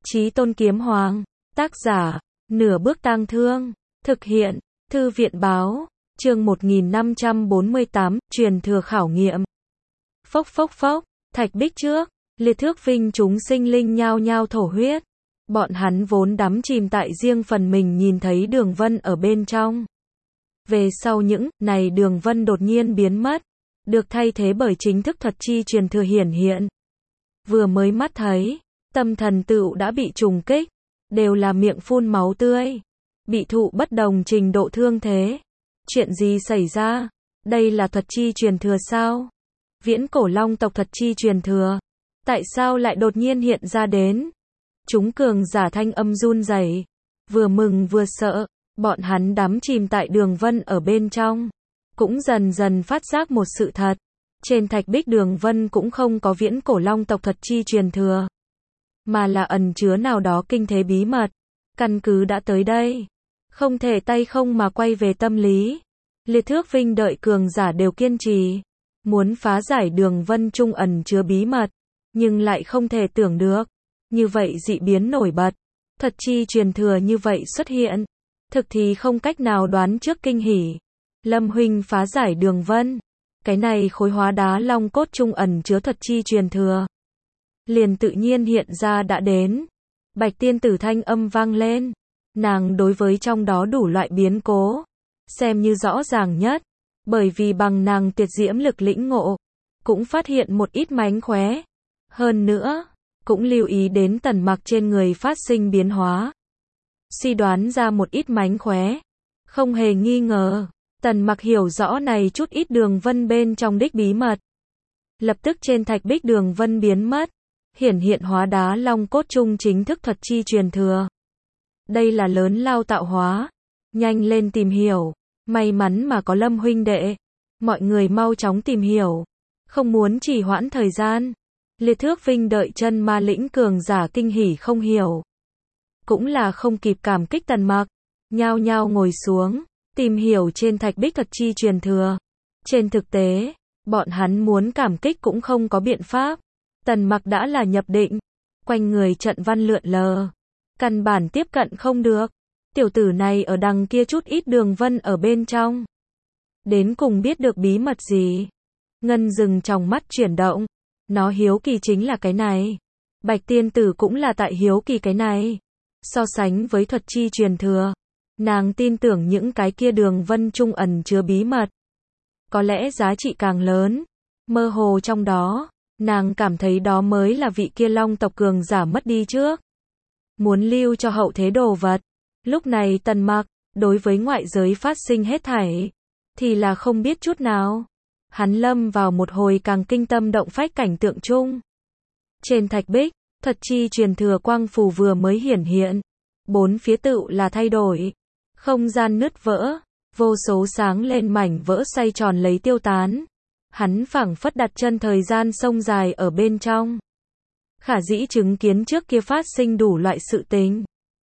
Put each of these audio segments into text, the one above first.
Chí Tôn Kiếm Hoàng. Tác giả, Nửa Bước Tang Thương. Thực hiện, Thư viện báo. Chương 1548, truyền thừa khảo nghiệm. Phốc phốc phốc, thạch bích trước, liệt thước vinh chúng sinh linh nhao nhao thổ huyết. Bọn hắn vốn đắm chìm tại riêng phần mình nhìn thấy đường vân ở bên trong. Về sau những này đường vân đột nhiên biến mất, được thay thế bởi chính thức thuật chi truyền thừa hiển hiện. Vừa mới mắt thấy, tâm thần tựu đã bị trùng kích, đều là miệng phun máu tươi, bị thụ bất đồng trình độ thương thế. Chuyện gì xảy ra? Đây là thuật chi truyền thừa sao? Viễn cổ long tộc thuật chi truyền thừa, tại sao lại đột nhiên hiện ra đến? Chúng cường giả thanh âm run rẩy, vừa mừng vừa sợ, bọn hắn đắm chìm tại đường vân ở bên trong, cũng dần dần phát giác một sự thật, trên thạch bích đường vân cũng không có viễn cổ long tộc thuật chi truyền thừa, mà là ẩn chứa nào đó kinh thế bí mật. Căn cứ đã tới đây, không thể tay không mà quay về tâm lý. Liệt thước vinh đợi cường giả đều kiên trì, muốn phá giải đường vân trung ẩn chứa bí mật, nhưng lại không thể tưởng được, như vậy dị biến nổi bật, thuật chi truyền thừa như vậy xuất hiện, thực thì không cách nào đoán trước kinh hỉ. Lâm huynh phá giải đường vân, cái này khối hóa đá long cốt trung ẩn chứa thuật chi truyền thừa, liền tự nhiên hiện ra đã đến. Bạch tiên tử thanh âm vang lên, nàng đối với trong đó đủ loại biến cố, xem như rõ ràng nhất, bởi vì bằng nàng tuyệt diễm lực lĩnh ngộ, cũng phát hiện một ít mánh khóe. Hơn nữa, cũng lưu ý đến Tần Mặc trên người phát sinh biến hóa, suy đoán ra một ít mánh khóe. Không hề nghi ngờ, Tần Mặc hiểu rõ này chút ít đường vân bên trong đích bí mật. Lập tức trên thạch bích đường vân biến mất, hiển hiện hóa đá long cốt trung chính thức thuật chi truyền thừa. Đây là lớn lao tạo hóa, nhanh lên tìm hiểu, may mắn mà có Lâm huynh đệ, mọi người mau chóng tìm hiểu, không muốn trì hoãn thời gian. Liệt thước vinh đợi chân ma lĩnh cường giả kinh hỉ không hiểu, cũng là không kịp cảm kích Tần Mặc, nhao nhao ngồi xuống, tìm hiểu trên thạch bích thuật chi truyền thừa. Trên thực tế, bọn hắn muốn cảm kích cũng không có biện pháp, Tần Mặc đã là nhập định, quanh người trận văn lượn lờ, căn bản tiếp cận không được. Tiểu tử này ở đằng kia chút ít đường vân ở bên trong, đến cùng biết được bí mật gì? Ngân dừng trong mắt chuyển động, nó hiếu kỳ chính là cái này. Bạch tiên tử cũng là tại hiếu kỳ cái này. So sánh với thuật chi truyền thừa, nàng tin tưởng những cái kia đường vân trung ẩn chứa bí mật, có lẽ giá trị càng lớn. Mơ hồ trong đó, nàng cảm thấy đó mới là vị kia long tộc cường giả mất đi trước, muốn lưu cho hậu thế đồ vật. Lúc này Tần Mặc, đối với ngoại giới phát sinh hết thảy, thì là không biết chút nào. Hắn lâm vào một hồi càng kinh tâm động phách cảnh tượng chung. Trên thạch bích, thuật chi truyền thừa quang phù vừa mới hiển hiện, bốn phía tựu là thay đổi, không gian nứt vỡ, vô số sáng lên mảnh vỡ xoay tròn lấy tiêu tán. Hắn phảng phất đặt chân thời gian sông dài ở bên trong, khả dĩ chứng kiến trước kia phát sinh đủ loại sự tình.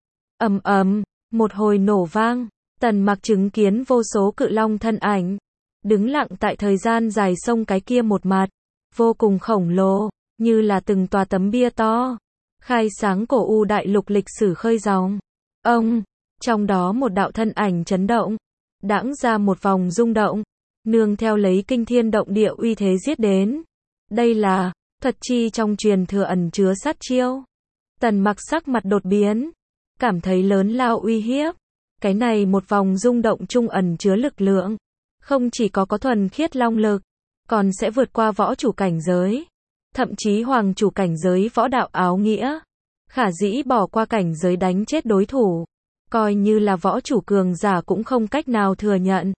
Ầm ầm, một hồi nổ vang, Tần Mặc chứng kiến vô số cự long thân ảnh, đứng lặng tại thời gian dài sông cái kia một mặt, vô cùng khổng lồ, như là từng tòa tấm bia to, khai sáng cổ u đại lục lịch sử khơi dòng. Ông, trong đó một đạo thân ảnh chấn động, đãng ra một vòng rung động, nương theo lấy kinh thiên động địa uy thế giết đến. Đây là thuật chi trong truyền thừa ẩn chứa sát chiêu. Tần Mặc sắc mặt đột biến, cảm thấy lớn lao uy hiếp. Cái này một vòng rung động trung ẩn chứa lực lượng, không chỉ có thuần khiết long lực, còn sẽ vượt qua võ chủ cảnh giới, thậm chí hoàng chủ cảnh giới võ đạo áo nghĩa, khả dĩ bỏ qua cảnh giới đánh chết đối thủ, coi như là võ chủ cường giả cũng không cách nào thừa nhận,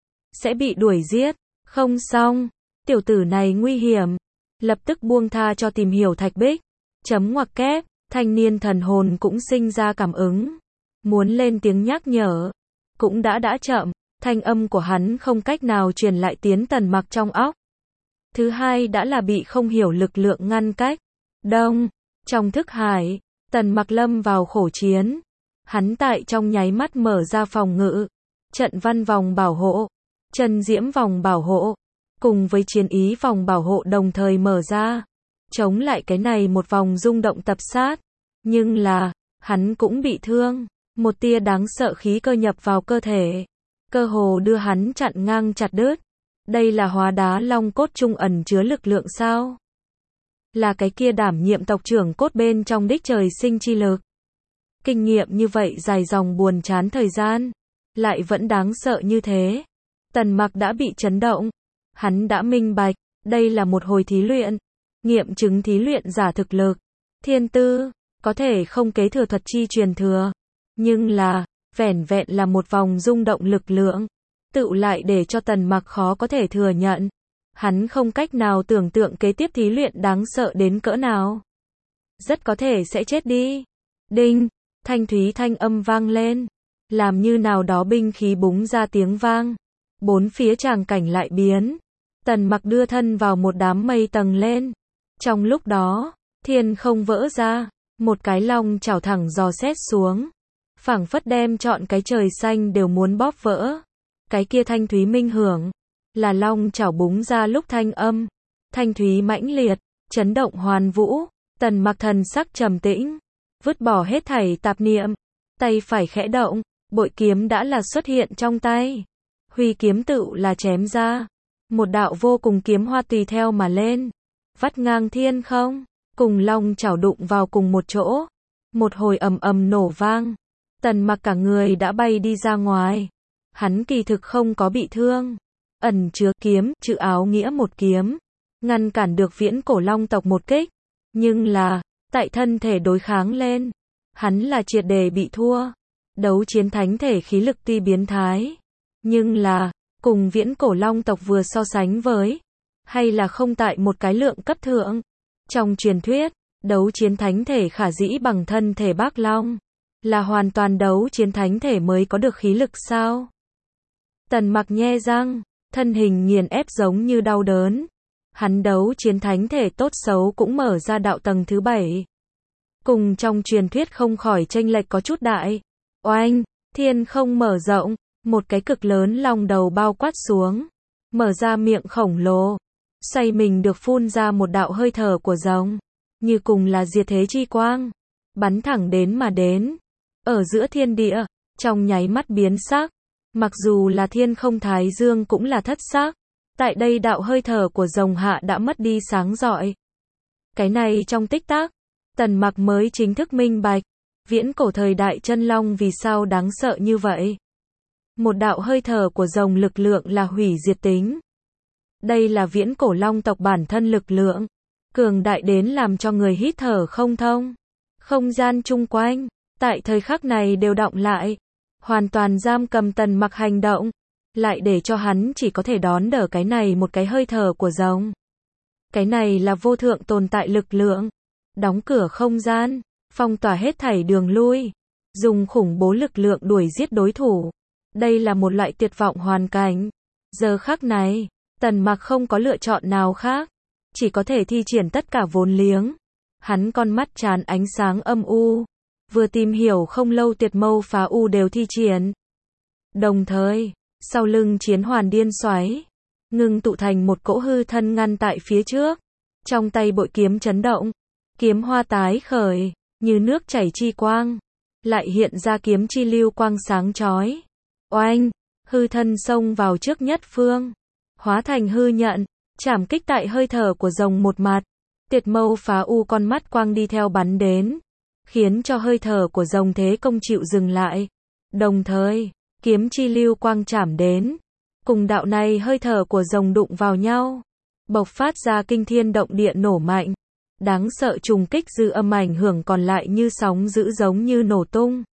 sẽ bị đuổi giết. Không xong, tiểu tử này nguy hiểm, lập tức buông tha cho tìm hiểu thạch bích. Chấm ngoặc kép, thanh niên thần hồn cũng sinh ra cảm ứng, muốn lên tiếng nhắc nhở, cũng đã chậm, thanh âm của hắn không cách nào truyền lại tiến Tần Mặc trong óc. Thứ hai đã là bị không hiểu lực lượng ngăn cách. Đông, trong thức hải, Tần Mặc lâm vào khổ chiến, hắn tại trong nháy mắt mở ra phòng ngự, trận văn vòng bảo hộ, chân diễm vòng bảo hộ, cùng với chiến ý vòng bảo hộ đồng thời mở ra, chống lại cái này một vòng rung động tập sát. Nhưng là, hắn cũng bị thương. Một tia đáng sợ khí cơ nhập vào cơ thể. Cơ hồ đưa hắn chặn ngang chặt đứt. Đây là hóa đá long cốt trung ẩn chứa lực lượng sao? Là cái kia đảm nhiệm tộc trưởng cốt bên trong đích trời sinh chi lực. Kinh nghiệm như vậy dài dòng buồn chán thời gian. Lại vẫn đáng sợ như thế. Tần Mặc đã bị chấn động. Hắn đã minh bạch. Đây là một hồi thí luyện. Nghiệm chứng thí luyện giả thực lực. Thiên tư. Có thể không kế thừa thuật chi truyền thừa. Nhưng là, vẻn vẹn là một vòng rung động lực lượng. Tựu lại để cho Tần Mặc khó có thể thừa nhận. Hắn không cách nào tưởng tượng kế tiếp thí luyện đáng sợ đến cỡ nào. Rất có thể sẽ chết đi. Đinh, thanh thúy thanh âm vang lên. Làm như nào đó binh khí búng ra tiếng vang. Bốn phía tràng cảnh lại biến. Tần Mặc đưa thân vào một đám mây tầng lên. Trong lúc đó, thiên không vỡ ra. Một cái long chảo thẳng dò xét xuống. Phảng phất đem trọn cái trời xanh đều muốn bóp vỡ. Cái kia thanh thúy minh hưởng. Là long chảo búng ra lúc thanh âm. Thanh thúy mãnh liệt. Chấn động hoàn vũ. Tần Mặc thần sắc trầm tĩnh. Vứt bỏ hết thảy tạp niệm. Tay phải khẽ động. Bội kiếm đã là xuất hiện trong tay. Huy kiếm tựu là chém ra. Một đạo vô cùng kiếm hoa tùy theo mà lên. Vắt ngang thiên không. Cùng long chảo đụng vào cùng một chỗ. Một hồi ầm ầm nổ vang. Tần Mặc cả người đã bay đi ra ngoài. Hắn kỳ thực không có bị thương. Ẩn chứa kiếm, chữ áo nghĩa một kiếm. Ngăn cản được viễn cổ long tộc một kích. Nhưng là, tại thân thể đối kháng lên. Hắn là triệt để bị thua. Đấu chiến thánh thể khí lực tuy biến thái. Nhưng là, cùng viễn cổ long tộc vừa so sánh với. Hay là không tại một cái lượng cấp thượng. Trong truyền thuyết, đấu chiến thánh thể khả dĩ bằng thân thể bác long. Là hoàn toàn đấu chiến thánh thể mới có được khí lực sao? Tần Mặc nhe răng, thân hình nghiền ép giống như đau đớn. Hắn đấu chiến thánh thể tốt xấu cũng mở ra đạo tầng thứ 7. Cùng trong truyền thuyết không khỏi chênh lệch có chút đại. Oanh, thiên không mở rộng, một cái cực lớn long đầu bao quát xuống. Mở ra miệng khổng lồ. Xoay mình được phun ra một đạo hơi thở của rồng. Như cùng là diệt thế chi quang. Bắn thẳng đến mà đến. Ở giữa thiên địa, trong nháy mắt biến sắc. Mặc dù là thiên không thái dương cũng là thất sắc. Tại đây đạo hơi thở của rồng hạ đã mất đi sáng rọi. Cái này trong tích tắc, Tần Mặc mới chính thức minh bạch. Viễn cổ thời đại chân long vì sao đáng sợ như vậy. Một đạo hơi thở của rồng lực lượng là hủy diệt tính. Đây là viễn cổ long tộc bản thân lực lượng. Cường đại đến làm cho người hít thở không thông. Không gian chung quanh, tại thời khắc này đều đọng lại. Hoàn toàn giam cầm Tần Mặc hành động. Lại để cho hắn chỉ có thể đón đỡ cái này một cái hơi thở của rồng. Cái này là vô thượng tồn tại lực lượng. Đóng cửa không gian, phong tỏa hết thảy đường lui. Dùng khủng bố lực lượng đuổi giết đối thủ. Đây là một loại tuyệt vọng hoàn cảnh. Giờ khắc này, Tần Mặc không có lựa chọn nào khác. Chỉ có thể thi triển tất cả vốn liếng. Hắn con mắt tràn ánh sáng âm u. Vừa tìm hiểu không lâu tuyệt mâu phá u đều thi triển. Đồng thời, sau lưng chiến hoàn điên xoáy. Ngưng tụ thành một cỗ hư thân ngăn tại phía trước. Trong tay bội kiếm chấn động. Kiếm hoa tái khởi, như nước chảy chi quang. Lại hiện ra kiếm chi lưu quang sáng chói. Oanh, hư thân xông vào trước nhất phương. Hóa thành hư nhận, chảm kích tại hơi thở của rồng một mặt. Tuyệt mâu phá u con mắt quang đi theo bắn đến. Khiến cho hơi thở của rồng thế công chịu dừng lại. Đồng thời, kiếm chi lưu quang chảm đến. Cùng đạo này hơi thở của rồng đụng vào nhau. Bộc phát ra kinh thiên động địa nổ mạnh. Đáng sợ trùng kích dư âm ảnh hưởng còn lại như sóng dữ giống như nổ tung.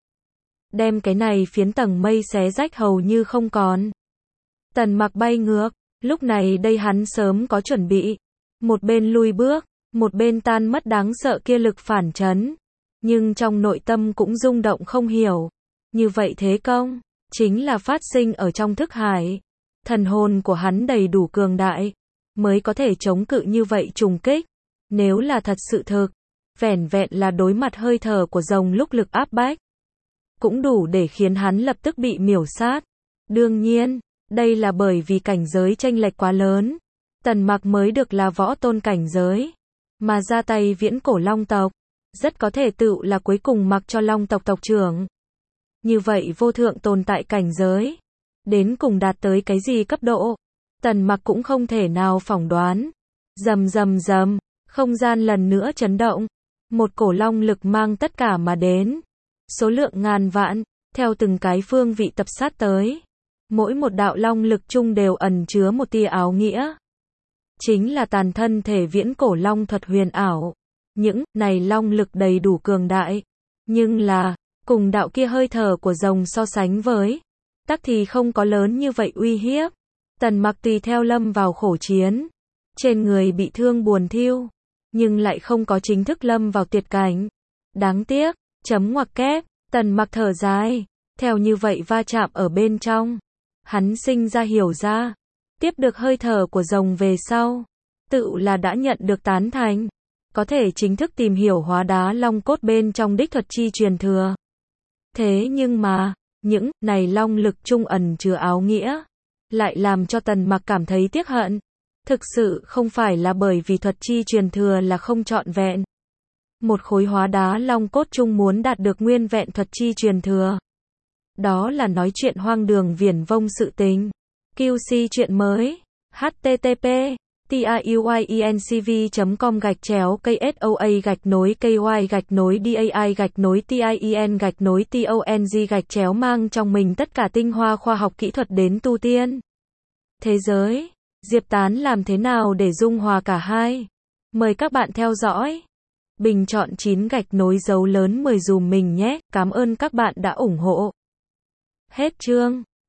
Đem cái này phiến tầng mây xé rách hầu như không còn. Tần Mặc bay ngược. Lúc này đây hắn sớm có chuẩn bị. Một bên lui bước. Một bên tan mất đáng sợ kia lực phản chấn. Nhưng trong nội tâm cũng rung động không hiểu. Như vậy thế công, chính là phát sinh ở trong thức hải. Thần hồn của hắn đầy đủ cường đại, mới có thể chống cự như vậy trùng kích. Nếu là thật sự thực, vẻn vẹn là đối mặt hơi thở của rồng lúc lực áp bách. Cũng đủ để khiến hắn lập tức bị miểu sát. Đương nhiên, đây là bởi vì cảnh giới chênh lệch quá lớn. Tần Mặc mới được là võ tôn cảnh giới. Mà ra tay viễn cổ long tộc. rất có thể tựu là cuối cùng mặc cho Long tộc tộc trưởng. Như vậy vô thượng tồn tại cảnh giới, đến cùng đạt tới cái gì cấp độ? Tần Mặc cũng không thể nào phỏng đoán. Rầm rầm rầm, không gian lần nữa chấn động. Một cổ long lực mang tất cả mà đến. Số lượng ngàn vạn, theo từng cái phương vị tập sát tới. Mỗi một đạo long lực chung đều ẩn chứa một tia áo nghĩa. Chính là tàn thân thể viễn cổ long thuật huyền ảo. Những này long lực đầy đủ cường đại. Nhưng là, cùng đạo kia hơi thở của rồng so sánh với, tắc thì không có lớn như vậy uy hiếp. Tần Mặc tùy theo lâm vào khổ chiến. Trên người bị thương buồn thiêu. Nhưng lại không có chính thức lâm vào tuyệt cảnh. Đáng tiếc, chấm ngoặc kép, Tần Mặc thở dài. Theo như vậy va chạm ở bên trong. Hắn sinh ra hiểu ra. Tiếp được hơi thở của rồng về sau. Tự là đã nhận được tán thành. Có thể chính thức tìm hiểu hóa đá long cốt bên trong đích thuật chi truyền thừa. Thế nhưng mà, những này long lực trung ẩn chứa áo nghĩa. Lại làm cho Tần Mặc cảm thấy tiếc hận. Thực sự không phải là bởi vì thuật chi truyền thừa là không trọn vẹn. Một khối hóa đá long cốt chung muốn đạt được nguyên vẹn thuật chi truyền thừa. Đó là nói chuyện hoang đường viển vông sự tình. QC chuyện mới. http tiuyencv.com/KSOA-KY-DAI-TIN-TONG mang trong mình tất cả tinh hoa khoa học kỹ thuật đến tu tiên. Thế giới, Diệp Tán làm thế nào để dung hòa cả hai? Mời các bạn theo dõi. Bình chọn 9 gạch nối dấu lớn 10 dùm mình nhé, cảm ơn các bạn đã ủng hộ. Hết chương.